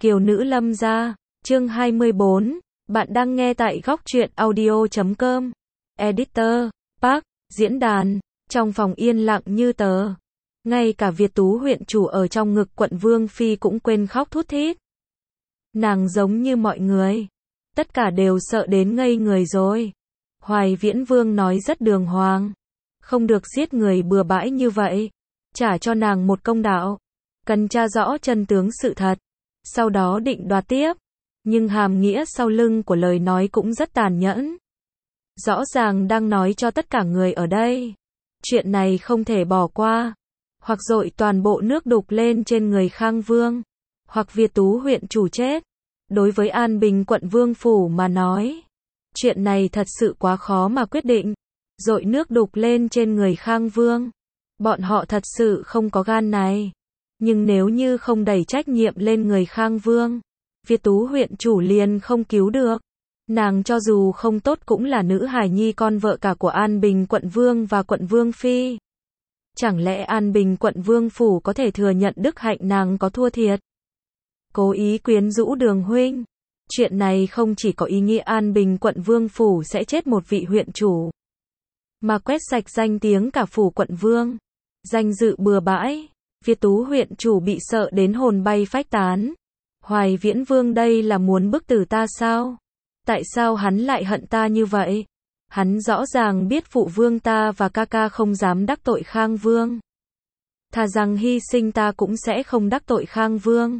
Kiều nữ lâm gia, chương 24, bạn đang nghe tại góc truyện audio.com. Editor, Park, diễn đàn, trong phòng yên lặng như tờ. Ngay cả Việt Tú huyện chủ ở trong ngực quận Vương Phi cũng quên khóc thút thít. Nàng giống như mọi người. Tất cả đều sợ đến ngây người rồi. Hoài Viễn Vương nói rất đường hoàng. Không được giết người bừa bãi như vậy. Trả cho nàng một công đạo. Cần tra rõ chân tướng sự thật. Sau đó định đoạt tiếp. Nhưng hàm nghĩa sau lưng của lời nói cũng rất tàn nhẫn. Rõ ràng đang nói cho tất cả người ở đây. Chuyện này không thể bỏ qua. Hoặc dội toàn bộ nước đục lên trên người Khang Vương. Hoặc Việt Tú huyện chủ chết. Đối với An Bình quận Vương Phủ mà nói. Chuyện này thật sự quá khó mà quyết định. Dội nước đục lên trên người Khang Vương. Bọn họ thật sự không có gan này. Nhưng nếu như không đẩy trách nhiệm lên người Khang Vương, Việt Tú huyện chủ liền không cứu được. Nàng cho dù không tốt cũng là nữ hài nhi con vợ cả của An Bình quận Vương và quận Vương Phi. Chẳng lẽ An Bình quận Vương Phủ có thể thừa nhận đức hạnh nàng có thua thiệt? Cố ý quyến rũ Đường huynh. Chuyện này không chỉ có ý nghĩa An Bình quận Vương Phủ sẽ chết một vị huyện chủ, mà quét sạch danh tiếng cả phủ quận Vương. Danh dự bừa bãi. Việt Tú huyện chủ bị sợ đến hồn bay phách tán. Hoài Viễn Vương đây là muốn bức tử ta sao? Tại sao hắn lại hận ta như vậy? Hắn rõ ràng biết phụ vương ta và ca ca không dám đắc tội Khang Vương. Thà rằng hy sinh ta cũng sẽ không đắc tội Khang Vương.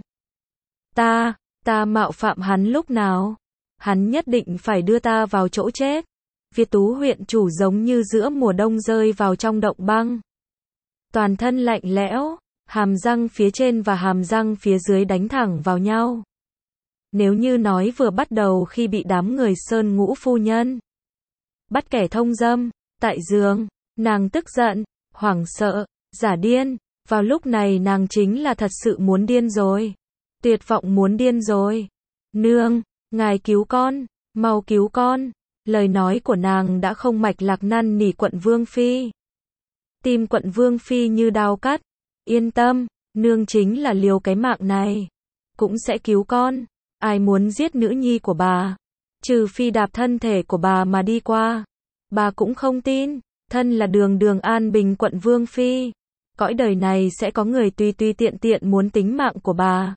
Ta mạo phạm hắn lúc nào? Hắn nhất định phải đưa ta vào chỗ chết. Việt Tú huyện chủ giống như giữa mùa đông rơi vào trong động băng. Toàn thân lạnh lẽo. Hàm răng phía trên và hàm răng phía dưới đánh thẳng vào nhau. Nếu như nói vừa bắt đầu khi bị đám người Sơn Ngũ phu nhân bắt kẻ thông dâm, tại giường, nàng tức giận, hoảng sợ, giả điên. Vào lúc này nàng chính là thật sự muốn điên rồi. Tuyệt vọng muốn điên rồi. Nương, ngài cứu con, mau cứu con. Lời nói của nàng đã không mạch lạc năn nỉ quận Vương Phi. Tim quận Vương Phi như đao cắt. Yên tâm, nương chính là liều cái mạng này. Cũng sẽ cứu con. Ai muốn giết nữ nhi của bà? Trừ phi đạp thân thể của bà mà đi qua. Bà cũng không tin. Thân là đường An Bình quận Vương Phi. Cõi đời này sẽ có người tùy tiện muốn tính mạng của bà.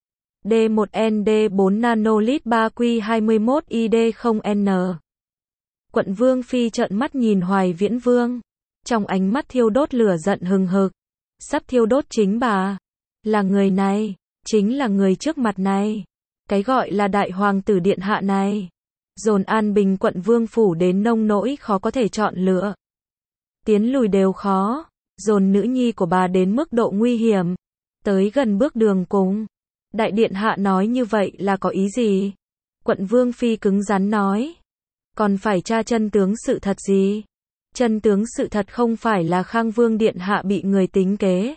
D1ND4 nanolit 3Q21 ID0N. Quận Vương Phi trợn mắt nhìn Hoài Viễn Vương. Trong ánh mắt thiêu đốt lửa giận hừng hực. Sắp thiêu đốt chính bà. Là người này. Chính là người trước mặt này. Cái gọi là đại hoàng tử điện hạ này. Dồn An Bình quận Vương Phủ đến nông nỗi khó có thể chọn lựa. Tiến lùi đều khó. Dồn nữ nhi của bà đến mức độ nguy hiểm. Tới gần bước đường cùng. Đại điện hạ nói như vậy là có ý gì? Quận Vương Phi cứng rắn nói. Còn phải tra chân tướng sự thật gì? Chân tướng sự thật không phải là Khang Vương điện hạ bị người tính kế.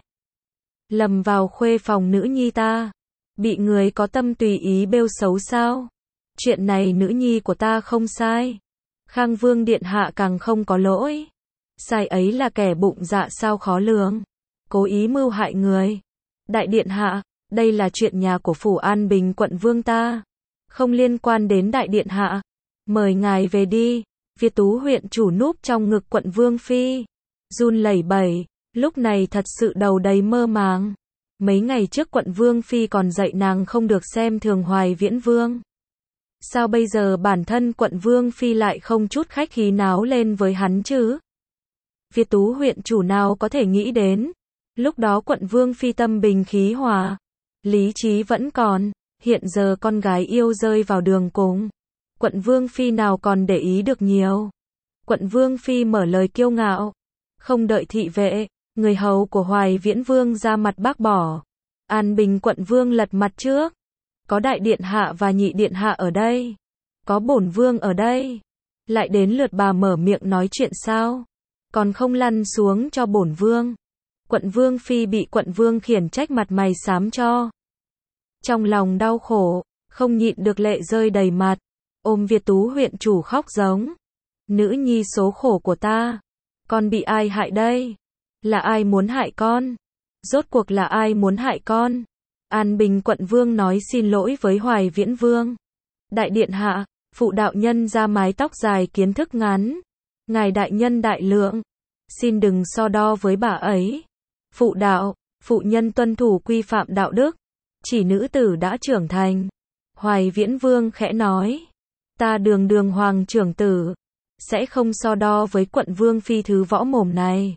Lầm vào khuê phòng nữ nhi ta. Bị người có tâm tùy ý bêu xấu sao? Chuyện này nữ nhi của ta không sai. Khang Vương điện hạ càng không có lỗi. Sai ấy là kẻ bụng dạ sao khó lường. Cố ý mưu hại người. Đại điện hạ, đây là chuyện nhà của phủ An Bình quận Vương ta. Không liên quan đến đại điện hạ. Mời ngài về đi. Việt Tú huyện chủ núp trong ngực quận Vương Phi. Run lẩy bẩy. Lúc này thật sự đầu đầy mơ màng. Mấy ngày trước quận Vương Phi còn dạy nàng không được xem thường Hoài Viễn Vương. Sao bây giờ bản thân quận Vương Phi lại không chút khách khí náo lên với hắn chứ? Việt Tú huyện chủ nào có thể nghĩ đến. Lúc đó quận Vương Phi tâm bình khí hòa. Lý trí vẫn còn. Hiện giờ con gái yêu rơi vào đường cùng. Quận Vương Phi nào còn để ý được nhiều. Quận Vương Phi mở lời kiêu ngạo. Không đợi thị vệ, người hầu của Hoài Viễn Vương ra mặt bác bỏ. An Bình quận Vương lật mặt trước. Có đại điện hạ và nhị điện hạ ở đây. Có bổn vương ở đây. Lại đến lượt bà mở miệng nói chuyện sao? Còn không lăn xuống cho bổn vương. Quận Vương Phi bị quận Vương khiển trách mặt mày xám cho. Trong lòng đau khổ, không nhịn được lệ rơi đầy mặt. Ôm Việt Tú huyện chủ khóc giống. Nữ nhi số khổ của ta. Con bị ai hại đây? Là ai muốn hại con? Rốt cuộc là ai muốn hại con? An Bình quận vương nói xin lỗi với Hoài Viễn Vương. Đại điện hạ, phụ đạo nhân ra mái tóc dài kiến thức ngắn. Ngài đại nhân đại lượng, xin đừng so đo với bà ấy. Phụ đạo, phụ nhân tuân thủ quy phạm đạo đức, chỉ nữ tử đã trưởng thành. Hoài Viễn Vương khẽ nói, ta đường đường hoàng trưởng tử, sẽ không so đo với quận vương phi thứ võ mồm này.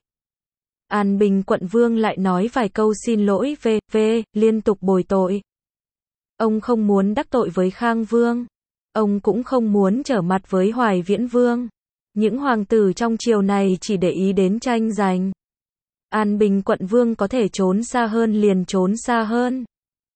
An Bình quận vương lại nói vài câu xin lỗi về, liên tục bồi tội. Ông không muốn đắc tội với Khang Vương. Ông cũng không muốn trở mặt với Hoài Viễn Vương. Những hoàng tử trong triều này chỉ để ý đến tranh giành. An Bình quận vương có thể trốn xa hơn liền trốn xa hơn.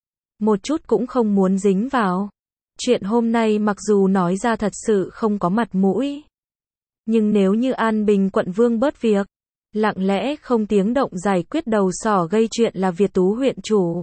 Một chút cũng không muốn dính vào. Chuyện hôm nay mặc dù nói ra thật sự không có mặt mũi. Nhưng nếu như An Bình quận vương bớt việc, lặng lẽ không tiếng động giải quyết đầu sỏ gây chuyện là Việt Tú huyện chủ.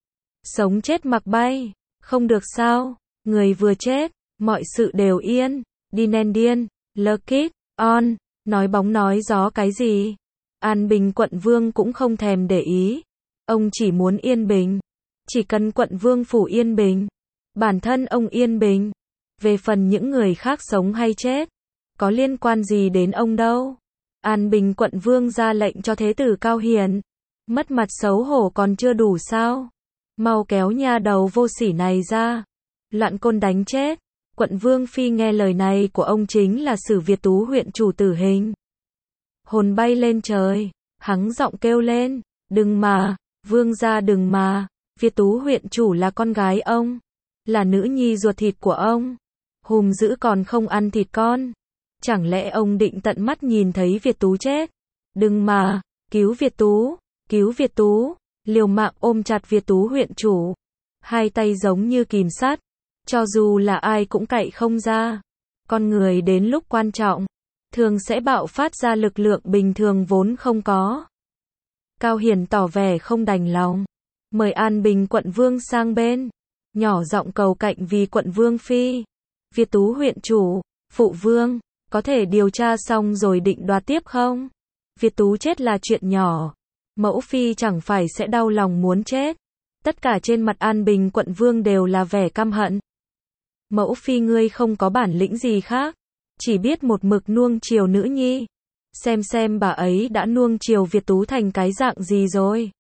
Sống chết mặc bay, không được sao, người vừa chết, mọi sự đều yên, đi nên điên, lơ kít, on, nói bóng nói gió cái gì. An Bình quận vương cũng không thèm để ý, ông chỉ muốn yên bình, chỉ cần quận vương phủ yên bình, bản thân ông yên bình, về phần những người khác sống hay chết, có liên quan gì đến ông đâu. An Bình quận vương ra lệnh cho thế tử Cao Hiền, mất mặt xấu hổ còn chưa đủ sao, mau kéo nha đầu vô sỉ này ra, loạn côn đánh chết. Quận vương phi nghe lời này của ông chính là xử Việt Tú huyện chủ tử hình. Hồn bay lên trời, hắng giọng kêu lên, đừng mà, vương gia đừng mà, Việt Tú huyện chủ là con gái ông, là nữ nhi ruột thịt của ông, hùm dữ còn không ăn thịt con. Chẳng lẽ ông định tận mắt nhìn thấy Việt Tú chết? Đừng mà, cứu Việt Tú, cứu Việt Tú, liều mạng ôm chặt Việt Tú huyện chủ. Hai tay giống như kìm sắt, cho dù là ai cũng cạy không ra. Con người đến lúc quan trọng, thường sẽ bạo phát ra lực lượng bình thường vốn không có. Cao Hiền tỏ vẻ không đành lòng, mời An Bình quận vương sang bên, nhỏ giọng cầu cạnh vì quận vương phi. Việt Tú huyện chủ, phụ vương, có thể điều tra xong rồi định đoạt tiếp không? Việt Tú chết là chuyện nhỏ, mẫu phi chẳng phải sẽ đau lòng muốn chết. Tất cả trên mặt An Bình quận vương đều là vẻ căm hận. Mẫu phi ngươi không có bản lĩnh gì khác, chỉ biết một mực nuông chiều nữ nhi. Xem bà ấy đã nuông chiều Việt Tú thành cái dạng gì rồi.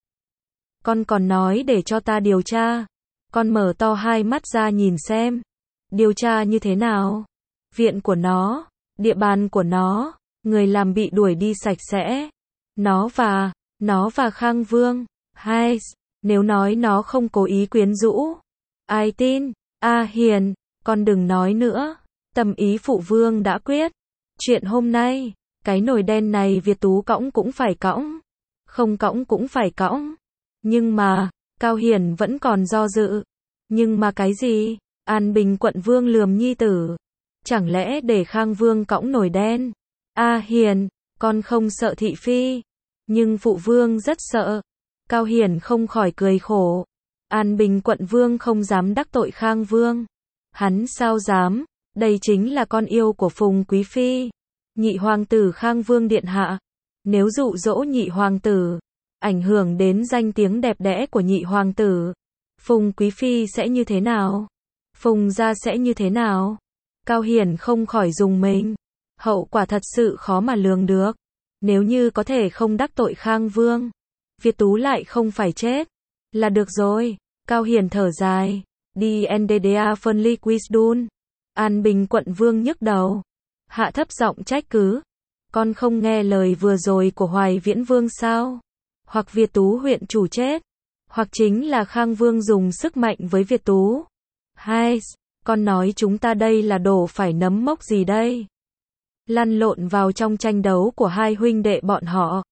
Con còn nói để cho ta điều tra. Con mở to hai mắt ra nhìn xem. Điều tra như thế nào? Viện của nó, địa bàn của nó, người làm bị đuổi đi sạch sẽ. Nó và Khang Vương, hai, nếu nói nó không cố ý quyến rũ, ai tin? Hiền, con đừng nói nữa, tâm ý phụ vương đã quyết. Chuyện hôm nay, cái nồi đen này Việt Tú cõng cũng phải cõng, không cõng cũng phải cõng. Nhưng mà, Cao Hiền vẫn còn do dự. Nhưng mà cái gì? An Bình quận vương lườm nhi tử. Chẳng lẽ để Khang Vương cõng nồi đen? Hiền, con không sợ thị phi. Nhưng phụ vương rất sợ. Cao Hiền không khỏi cười khổ. An Bình quận vương không dám đắc tội Khang Vương. Hắn sao dám, đây chính là con yêu của Phùng Quý Phi. Nhị hoàng tử Khang Vương điện hạ. Nếu dụ dỗ nhị hoàng tử, ảnh hưởng đến danh tiếng đẹp đẽ của nhị hoàng tử, Phùng Quý Phi sẽ như thế nào? Phùng gia sẽ như thế nào? Cao Hiền không khỏi rùng mình. Hậu quả thật sự khó mà lường được. Nếu như có thể không đắc tội Khang Vương, Việt Tú lại không phải chết, là được rồi. Cao Hiền thở dài. Đi NDDA phân ly Quisdun. An Bình quận vương nhức đầu. Hạ thấp giọng trách cứ. Con không nghe lời vừa rồi của Hoài Viễn Vương sao? Hoặc Việt Tú huyện chủ chết, hoặc chính là Khang Vương dùng sức mạnh với Việt Tú. Hai, con nói chúng ta đây là đổ phải nấm mốc gì đây? Lăn lộn vào trong tranh đấu của hai huynh đệ bọn họ.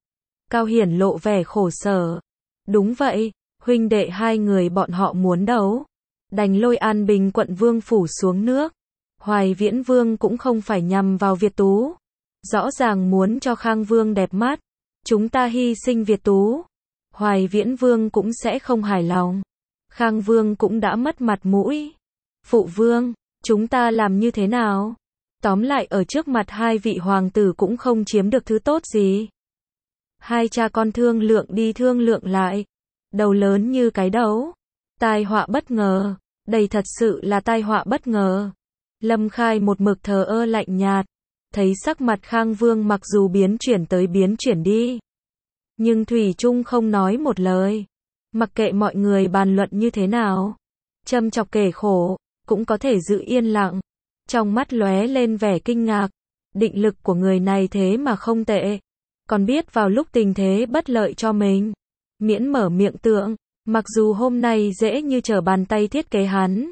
Cao Hiển lộ vẻ khổ sở. Đúng vậy, huynh đệ hai người bọn họ muốn đấu, đành lôi An Bình quận vương phủ xuống nước. Hoài Viễn Vương cũng không phải nhằm vào Việt Tú, rõ ràng muốn cho Khang Vương đẹp mắt. Chúng ta hy sinh Việt Tú, Hoài Viễn Vương cũng sẽ không hài lòng. Khang Vương cũng đã mất mặt mũi. Phụ vương, chúng ta làm như thế nào? Tóm lại ở trước mặt hai vị hoàng tử cũng không chiếm được thứ tốt gì. Hai cha con thương lượng đi thương lượng lại. đầu lớn như cái đấu. Tai họa bất ngờ, đây thật sự là tai họa bất ngờ. Lâm Khai một mực thờ ơ lạnh nhạt, thấy sắc mặt Khang Vương mặc dù biến chuyển tới biến chuyển đi, nhưng thủy chung không nói một lời. Mặc kệ mọi người bàn luận như thế nào, châm chọc kể khổ, cũng có thể giữ yên lặng. Trong mắt lóe lên vẻ kinh ngạc, định lực của người này thế mà không tệ, còn biết vào lúc tình thế bất lợi cho mình, miễn mở miệng tượng, mặc dù hôm nay dễ như trở bàn tay thiết kế hắn.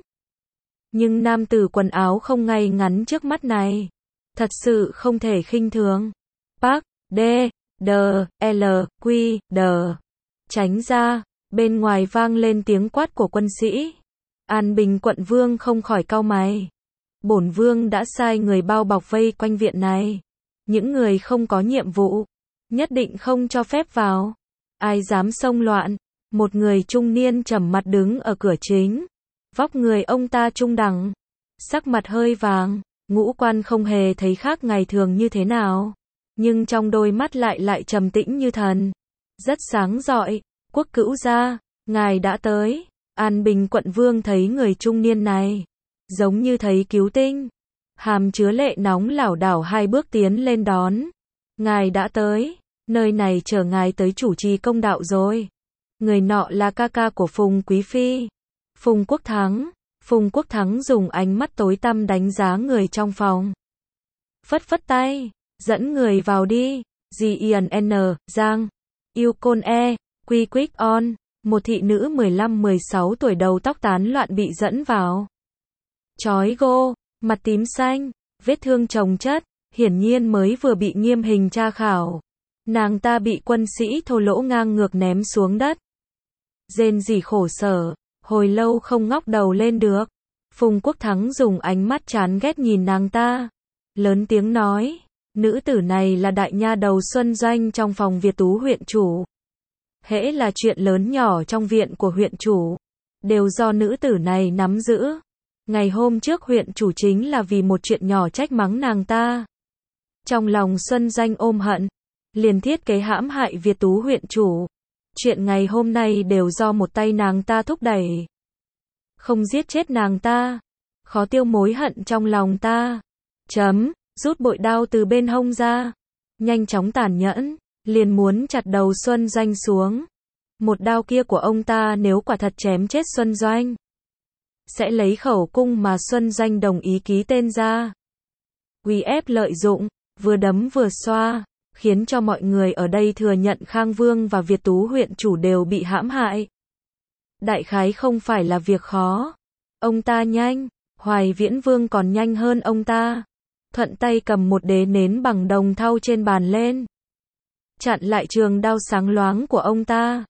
Nhưng nam tử quần áo không ngay ngắn trước mắt này, thật sự không thể khinh thường. Park, D, D, L, Q, D. Tránh ra, bên ngoài vang lên tiếng quát của quân sĩ. An Bình quận vương không khỏi cau mày. Bổn vương đã sai người bao bọc vây quanh viện này. Những người không có nhiệm vụ, nhất định không cho phép vào. Ai dám xông loạn? Một người trung niên trầm mặt đứng ở cửa chính. Vóc người ông ta trung đẳng, sắc mặt hơi vàng, ngũ quan không hề thấy khác ngày thường như thế nào, nhưng trong đôi mắt lại trầm tĩnh như thần, rất sáng rọi. Quốc cữu gia, ngài đã tới. An Bình quận vương thấy người trung niên này, giống như thấy cứu tinh, hàm chứa lệ nóng lảo đảo hai bước tiến lên đón. Ngài đã tới, nơi này chờ ngài tới chủ trì công đạo rồi. Người nọ là ca ca của Phùng Quý Phi, Phùng Quốc Thắng. Phùng Quốc Thắng dùng ánh mắt tối tăm đánh giá người trong phòng. Phất phất tay, dẫn người vào đi. G-I-N, Giang, Yêu Côn E, Quy Quick On. Một thị nữ 15-16 tuổi đầu tóc tán loạn bị dẫn vào. Chói gô, mặt tím xanh, vết thương chồng chất, hiển nhiên mới vừa bị nghiêm hình tra khảo. Nàng ta bị quân sĩ thô lỗ ngang ngược ném xuống đất. Rên rỉ khổ sở, hồi lâu không ngóc đầu lên được. Phùng Quốc Thắng dùng ánh mắt chán ghét nhìn nàng ta, lớn tiếng nói, nữ tử này là đại nha đầu Xuân Doanh trong phòng Việt Tú huyện chủ. Hễ là chuyện lớn nhỏ trong viện của huyện chủ, đều do nữ tử này nắm giữ. Ngày hôm trước huyện chủ chính là vì một chuyện nhỏ trách mắng nàng ta. Trong lòng Xuân Doanh ôm hận, liền thiết kế hãm hại Việt Tú huyện chủ. Chuyện ngày hôm nay đều do một tay nàng ta thúc đẩy. Không giết chết nàng ta, khó tiêu mối hận trong lòng ta. Rút bội đao từ bên hông ra, nhanh chóng tàn nhẫn, liền muốn chặt đầu Xuân Doanh xuống. Một đao kia của ông ta nếu quả thật chém chết Xuân Doanh, sẽ lấy khẩu cung mà Xuân Doanh đồng ý ký tên ra. Uy ép lợi dụng, vừa đấm vừa xoa, khiến cho mọi người ở đây thừa nhận Khang Vương và Việt Tú huyện chủ đều bị hãm hại. Đại khái không phải là việc khó. Ông ta nhanh, Hoài Viễn Vương còn nhanh hơn ông ta. Thuận tay cầm một đế nến bằng đồng thau trên bàn lên, chặn lại trường đao sáng loáng của ông ta.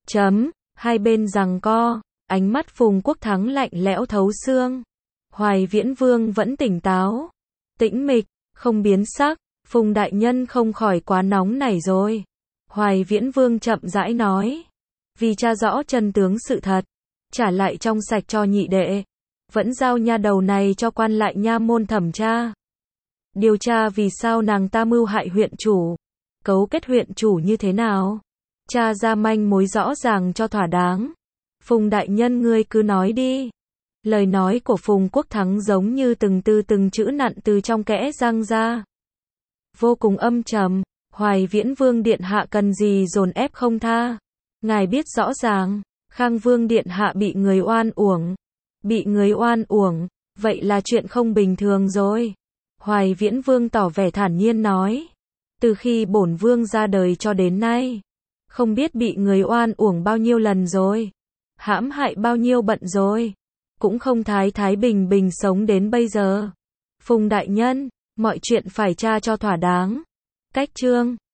Hai bên giằng co, ánh mắt Phùng Quốc Thắng lạnh lẽo thấu xương. Hoài Viễn Vương vẫn tỉnh táo, tĩnh mịch, không biến sắc. Phùng đại nhân không khỏi quá nóng nảy rồi. Hoài Viễn Vương chậm rãi nói, vì tra rõ chân tướng sự thật, trả lại trong sạch cho nhị đệ, vẫn giao nha đầu này cho quan lại nha môn thẩm tra. Điều tra vì sao nàng ta mưu hại huyện chủ, cấu kết huyện chủ như thế nào, tra ra manh mối rõ ràng cho thỏa đáng. Phùng đại nhân ngươi cứ nói đi. Lời nói của Phùng Quốc Thắng giống như từng chữ nặn từ trong kẽ răng ra, vô cùng âm trầm. Hoài Viễn Vương điện hạ cần gì dồn ép không tha? Ngài biết rõ ràng, Khang Vương điện hạ bị người oan uổng. Bị người oan uổng, vậy là chuyện không bình thường rồi. Hoài Viễn Vương tỏ vẻ thản nhiên nói, từ khi bổn vương ra đời cho đến nay, không biết bị người oan uổng bao nhiêu lần rồi, hãm hại bao nhiêu bận rồi, cũng không thái bình bình sống đến bây giờ. Phùng đại nhân, mọi chuyện phải tra cho thỏa đáng. Cách chương